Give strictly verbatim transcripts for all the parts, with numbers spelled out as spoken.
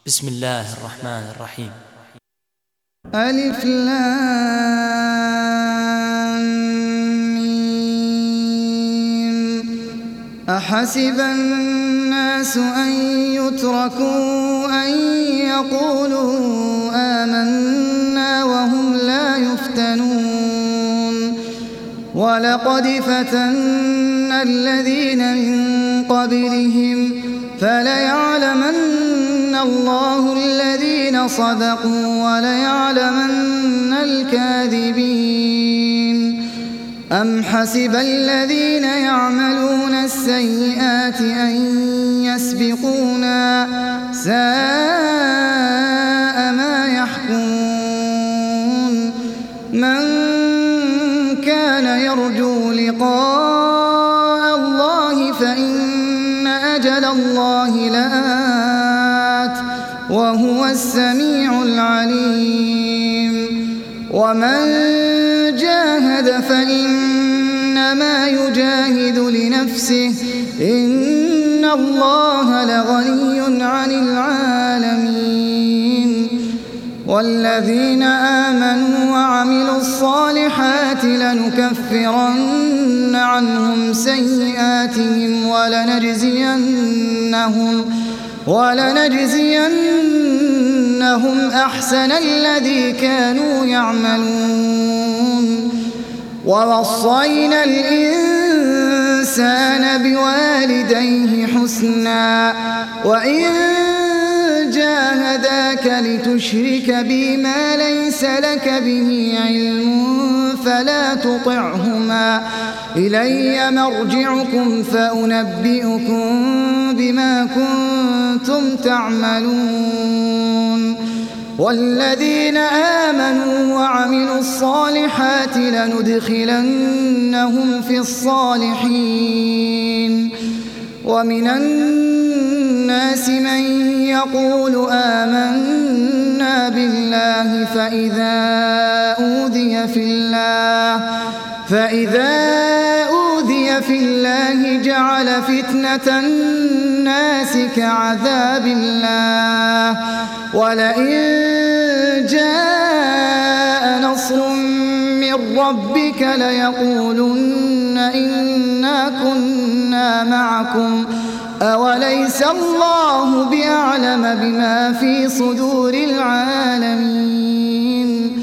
بسم الله الرحمن الرحيم. ألف لام ميم. أحسب الناس أن يتركوا أن يقولوا آمنا وهم لا يفتنون. ولقد فتنا الذين من قبلهم فليعلمن الله الذين صدقوا وليعلمن الكاذبين. أم حسب الذين يعملون السيئات أن يسبقونا ساء ما يحكمون. من كان يرجو لقاء الله فإن أجل الله لآت وهو السميع العليم. ومن جاهد فإنما يجاهد لنفسه إن الله لغني عن العالمين. والذين آمنوا وعملوا الصالحات لنكفرن عنهم سيئاتهم ولنجزينهم ولنجزينهم أحسن الذي كانوا يعملون. ووصينا الإنسان بوالديه حسنا وإن جاهداك لتشرك بي ما ليس لك به علم فلا تطعهما إلي مرجعكم فأنبئكم بما كنتم تعملون. والذين آمنوا وعملوا الصالحات لندخلنهم في الصالحين. ومن الناس من يقول آمنا بالله فإذا أوذي في الله فإذا أوذي في الله جعل فتنة الناس كعذاب الله. ولئن جاء نصر من ربك ليقولن إنا كنا معكم أوليس الله بأعلم بما في صدور العالمين.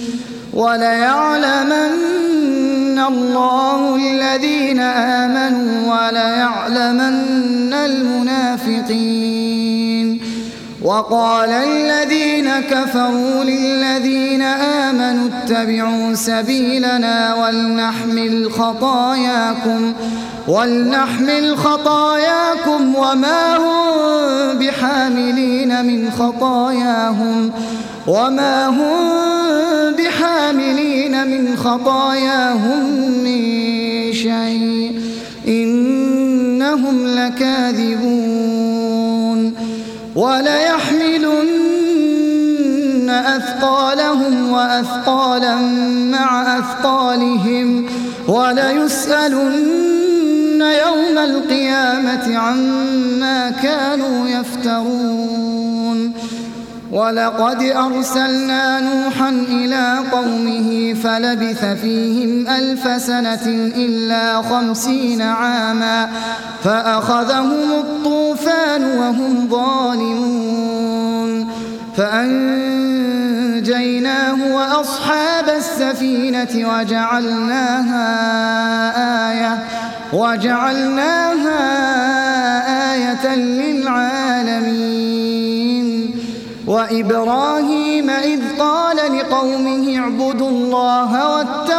وليعلمن الله الذين آمنوا وليعلمن المنافقين. وقال الذين كفروا للذين آمنوا اتبعوا سبيلنا ولنحمل خطاياكم ولنحمل خطاياكم وما هم بحاملين من خطاياهم وما هم بحاملين من خطاياهم من شيء إنهم لكاذبون. وليحملن أثقالهم وأثقالا مع أثقالهم وليسألن يوم القيامة عما كانوا يفترون. ولقد أرسلنا نوحا إلى قومه فلبث فيهم ألف سنة إلا خمسين عاما فأخذهم الطوفان وهم ظالمون. فأنجيناه وأصحاب السفينة وجعلناها آية وجعلناها آية للعالمين. وإبراهيم إذ قال لقومه اعبدوا الله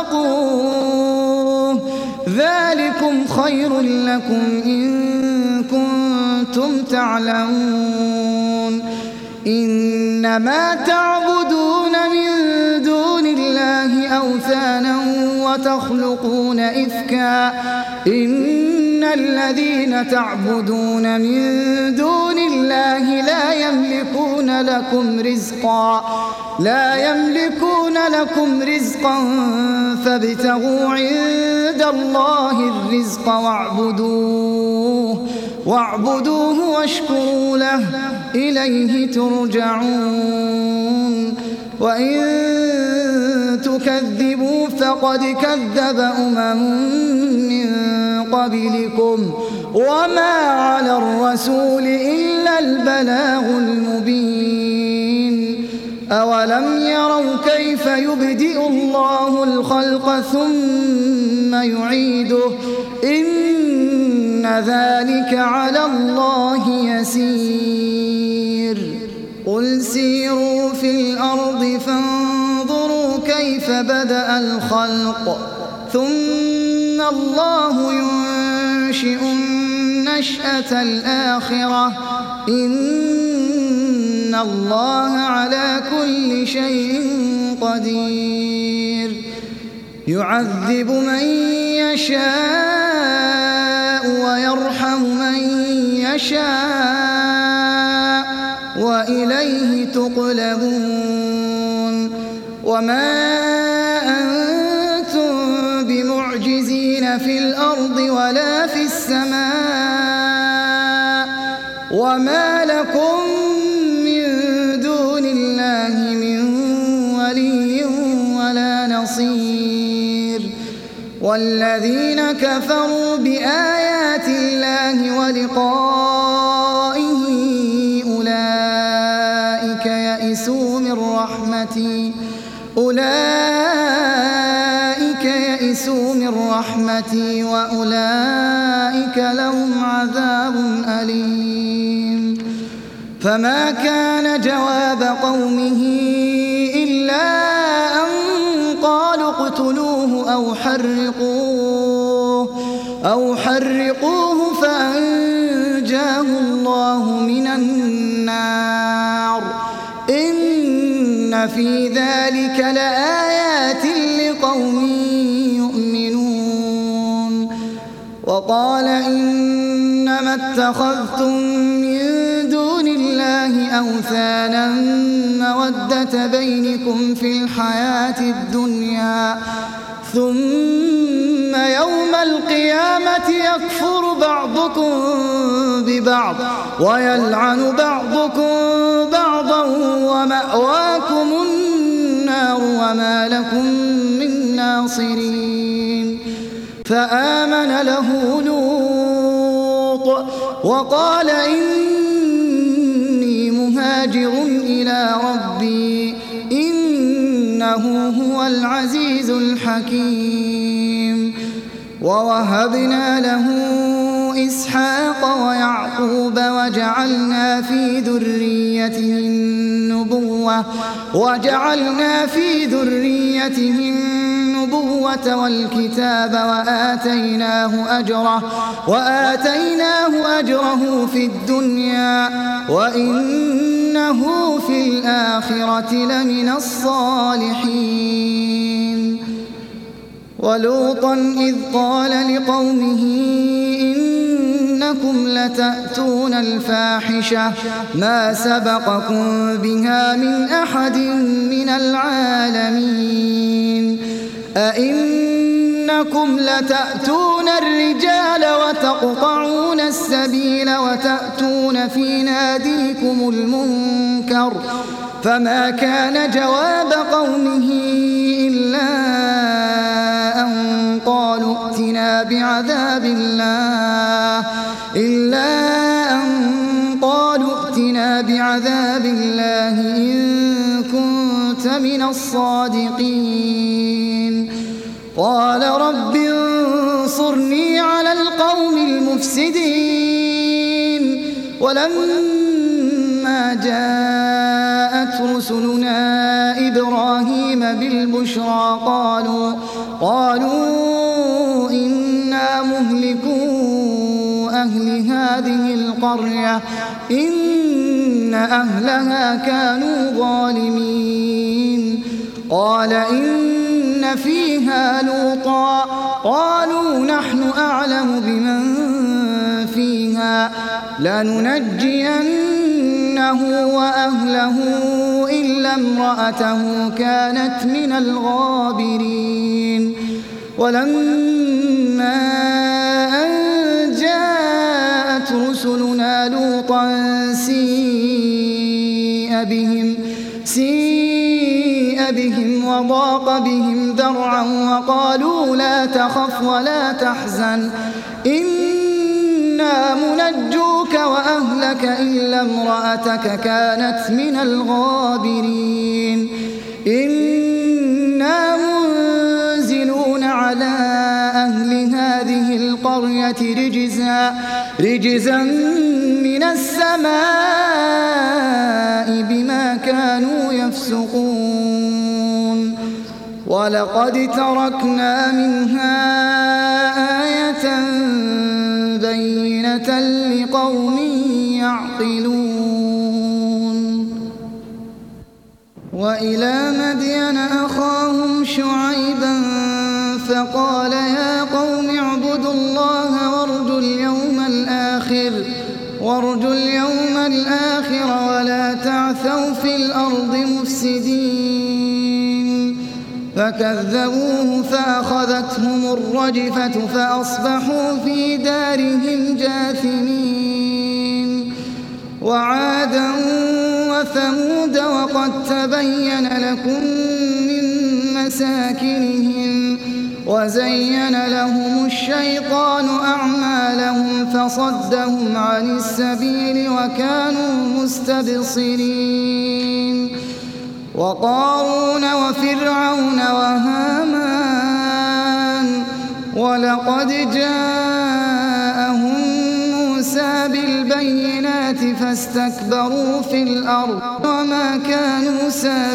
واتقوه ذلكم خير لكم إن كنتم تعلمون. إنما تعبدون من دون الله أوثانا وتخلقون إفكا إن الذين تعبدون من دون الله لا يملكون لكم رزقا لا يملكون لكم رزقا فابتغوا عند الله الرزق واعبدوه واعبدوه واشكروا له إليه ترجعون وإن تكذبوا فقد كذب أمم من قبلكم وما على الرسول إلا البلاغ المبين أولم يروا كيف يبدئ الله الخلق ثم يعيده إن ذلك على الله يسير قل سيروا في الأرض فانظروا كيف بدأ الخلق ثم الله ينشئ النشأة الآخرة إن الله على كل شيء قدير يعذب من يشاء ويرحم من يشاء وإليه تقلبون وما أنتم بمعجزين في الأرض ولا في السماء وما لكم من دون الله من ولي ولا نصير والذين كفروا بآيات الله ولقائه أولئك يئسوا من رحمتي أولئك يئسوا من رحمتي وأولئك لهم عذاب أليم فما كان جواب قومه إلا أن قالوا اقتلوه أو حرقوه أو حرقوه فأنجاه الله من النار إن في ذلك لآيات لقوم يؤمنون وقال إنما اتخذتم من دون الله أوثانا مودة بينكم في الحياة الدنيا ثم يوم القيامة يكفر بعضكم ببعض ويلعن بعضكم بعضا ومأواكم النار وما لكم من ناصرين فآمن له لوط وقال إني مهاجر إلى ربي إنه هو العزيز الحكيم ووهبنا له إسحاق ويعقوب وجعلنا في ذريته النبوة وجعلنا في ذريته النبوة والكتاب وآتيناه أجره وآتيناه أجره في الدنيا وإنه في الآخرة لمن الصالحين ولوطا إذ قال لقومه إنكم لتأتون الفاحشة ما سبقكم بها من أحد من العالمين أئنكم لتأتون الرجال وتقطعون السبيل وتأتون في ناديكم المنكر فما كان جواب قومه إلا أن قالوا ائتنا بعذاب الله إلا أن قالوا ائتنا بعذاب الله إن كنت من الصادقين قال رب انصرني على القوم المفسدين ولما جاءت رسلنا إبراهيم بالبشرى قالوا قالوا إنا مهلكو أهل هذه القرية إن أهلها كانوا ظالمين قال إن فيها لوطا قالوا نحن أعلم بمن فيها لننجينه وأهله إلا امرأته كانت من الغابرين ولما أن جاءت رسلنا رسلنا لوطا سيء بهم سيء بهم وضاق بهم ذرعا وقالوا لا تخف ولا تحزن إنا منجوك وأهلك إلا امرأتك كانت من الغابرين إنا منزلون على أهل هذه القرية رجزا رجزا من السماء بما كانوا يفسقون ولقد تركنا منها آية بينة لقوم يعقلون وإلى مدين أخاهم شعيبا فقال يا قوم اعبدوا الله وارجوا اليوم الآخر وارجوا اليوم الآخر ولا تعثوا في الأرض مفسدين فكذبوه فأخذتهم الرجفة فأصبحوا في دارهم جاثمين وعادا وثمود وقد تبين لكم من مساكنهم وزين لهم الشيطان أعمالهم فصدهم عن السبيل وكانوا مستبصرين وقارون وفرعون وهامان ولقد جاءهم موسى بالبينات فاستكبروا في الأرض وما كانوا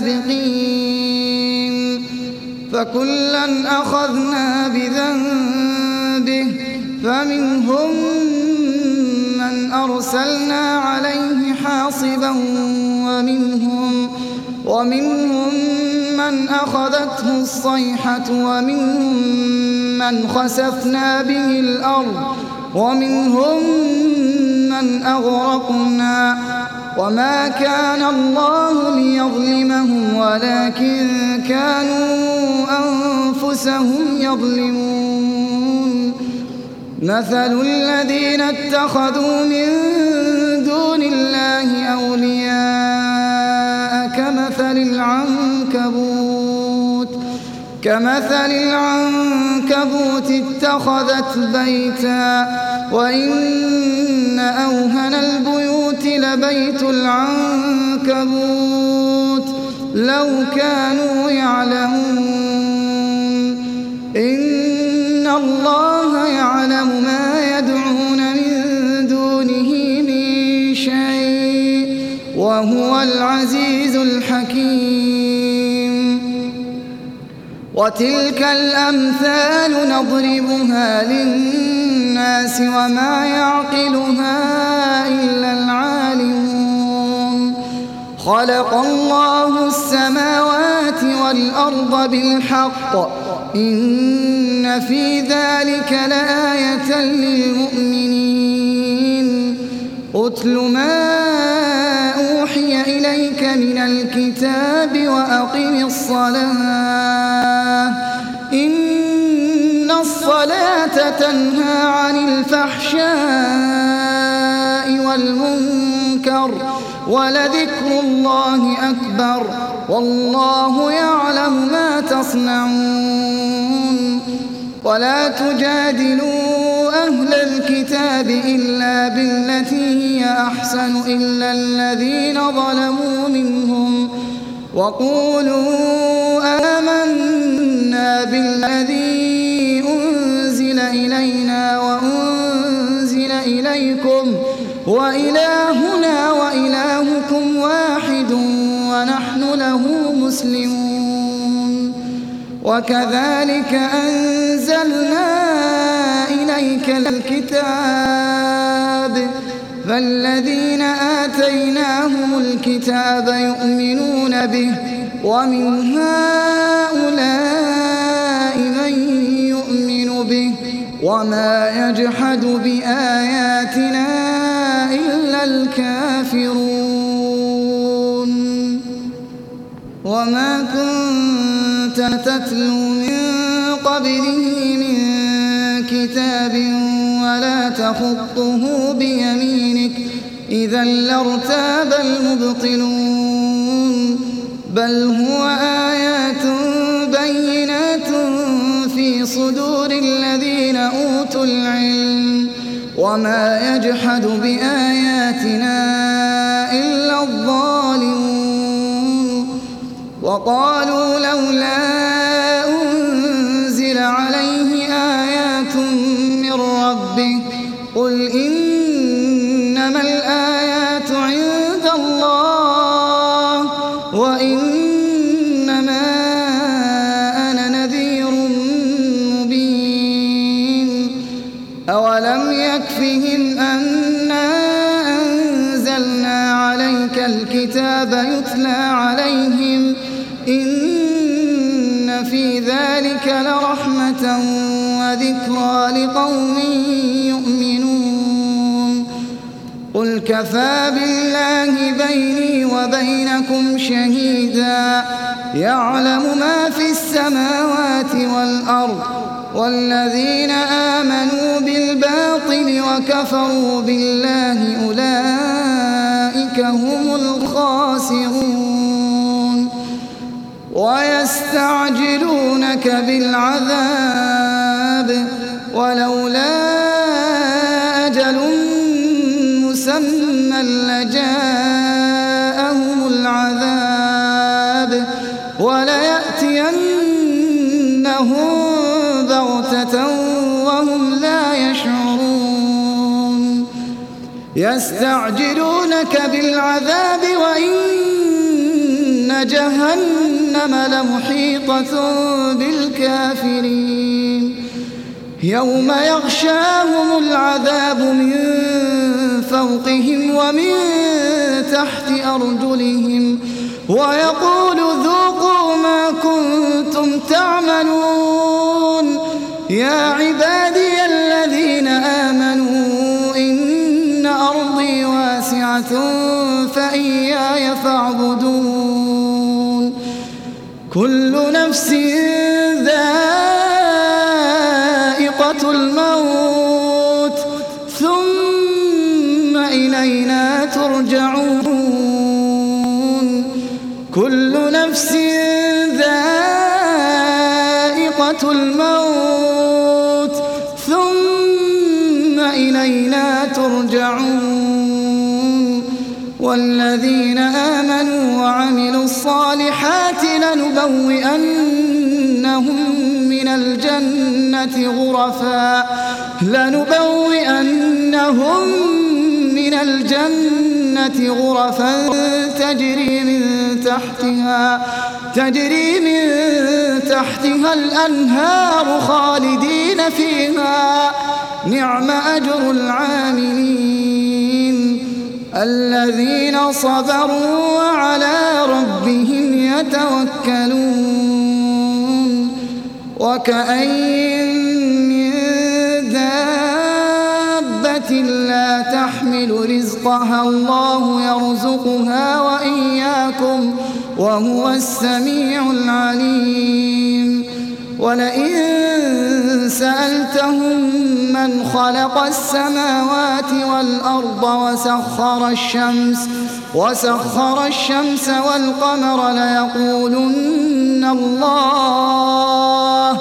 سابقين فكلا أخذنا بذنبه فمنهم من أرسلنا عليه حاصبا ومنهم ومنهم من أخذته الصيحة ومنهم من خسفنا به الأرض ومنهم من أغرقنا وما كان الله ليظلمهم ولكن كانوا أنفسهم يظلمون مثل الذين اتخذوا من دون الله أولياء كمثل العنكبوت كمثل العنكبوت اتخذت بيتا وإن أوهن البيوت لبيت العنكبوت لو كانوا يعلمون إن الله يعلم ما يدعون من دونه من شيء وهو العزيز الحكيم وتلك الأمثال نضربها للناس وما يعقلها إلا العالمون خلق الله السماوات والأرض بالحق إن في ذلك لآية للمؤمنين أتل ما أوحي إليك من الكتاب وأقم الصلاة إن الصلاة تنهى عن الفحشاء والمنكر ولذكر الله أكبر والله يعلم ما تصنعون ولا تجادلوا أهل الكتاب إلا بالتي هي أحسن إلا الذين ظلموا منهم وقولوا آمنا بالذي أنزل إلينا وأنزل إليكم وإلهنا وإلهكم واحد ونحن له مسلمون وكذلك أنزلنا إليك الكتاب فالذين آتيناهم الكتاب يؤمنون به ومن هؤلاء من يؤمن به وما يجحد بآياتنا إلا الكافرون وما كنت تتلو من قبله من كتاب ولا تخطه بيمينك إذا لارتاب المبطلون بل هو آيات بينات في صدور الذين أوتوا العلم وما يجحد بآياتنا إلا الظالمون وقالوا لولا أنزل عليه آيات من ربه قل إنما الآيات عند الله وإنما أنا نذير مبين أولم يكفهم أنا أنزلنا عليك الكتاب يتلى عليهم إن في ذلك لرحمة وذكرى لقوم يؤمنون قل كفى بالله بيني وبينكم شهيدا يعلم ما في السماوات والأرض والذين آمنوا بالباطل وكفروا بالله أولئك هم الخاسرون ويستعجلونك بالعذاب ولولا أجل مسمى لجاءهم العذاب وليأتينهم بغتة وهم لا يشعرون يستعجلونك بالعذاب وإن جهنم لمحيطة بالكافرين يوم يغشاهم العذاب من فوقهم ومن تحت أرجلهم ويقول ذوقوا ما كنتم تعملون يا عبادي الذين آمنوا إن أرضي واسعة فإياي فاعبدون كل نفس ذائقة الموت ثم إلينا ترجعون كل نفس ذائقة الموت ثم إلينا ترجعون والذين آمنوا وعملوا الصالحات لنبوئنهم من الجنة غرفا لنبوئنهم من الجنة غرفا تجري من تحتها تجري من تحتها الأنهار خالدين فيها نعم أجر العاملين الذين صبروا وعلى ربهم يتوكلون وكأين من دابة لا تحمل رزقها الله يرزقها وإياكم وهو السميع العليم ولئن سألتهم من خلق السماوات والأرض وسخر الشمس وسخر الشمس والقمر ليقولن الله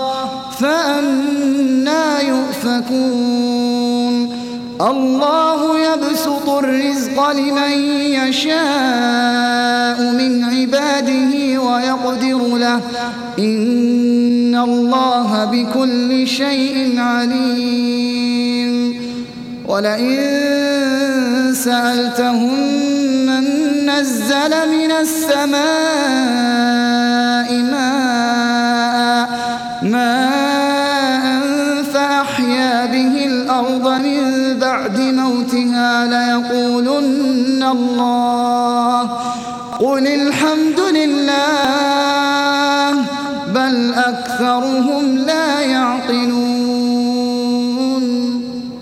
فأنى يؤفكون الله يبسط الرزق لمن يشاء من عباده ويقدر له إن الله بكل شيء عليم ولئن سألتهم من نزل من السماء ماء ماء فأحيا به الأرض من بعد موتها ليقولن الله قل الحمد لله بل أكثرهم لا يعقلون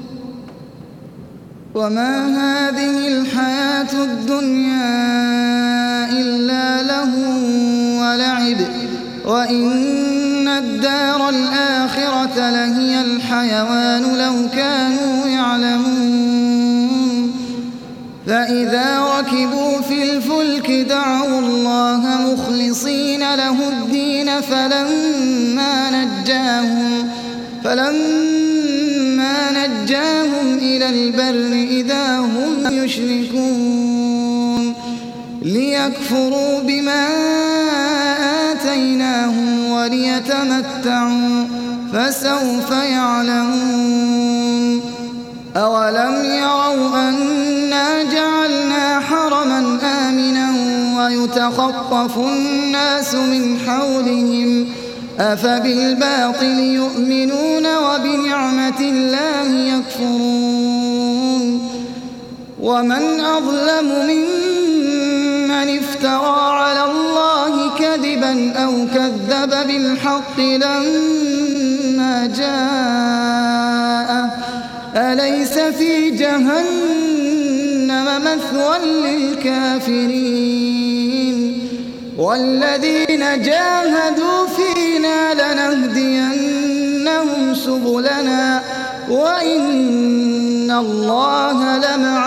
وما هذه الحياة الدنيا إلا لهو ولعب وإن الدار الآخرة لهي الحيوان لو كانوا يعلمون فإذا الله مخلصين له الدين فلما نجاهم فلما نجاهم إلى البر إذا هم يشركون ليكفروا بما آتيناهم وليتمتعوا فسوف يعلمون أولم يروا أنا جعلنا حرما آمنا ويتخطف الناس من حولهم أفبالباطل يؤمنون وبنعمة الله يكفرون ومن أظلم ممن افترى على الله كذبا أو كذب بالحق لما جاءه أليس في جهنم مثوى للكافرين والذين جاهدوا فينا لنهدينهم سبلنا وإن الله لمع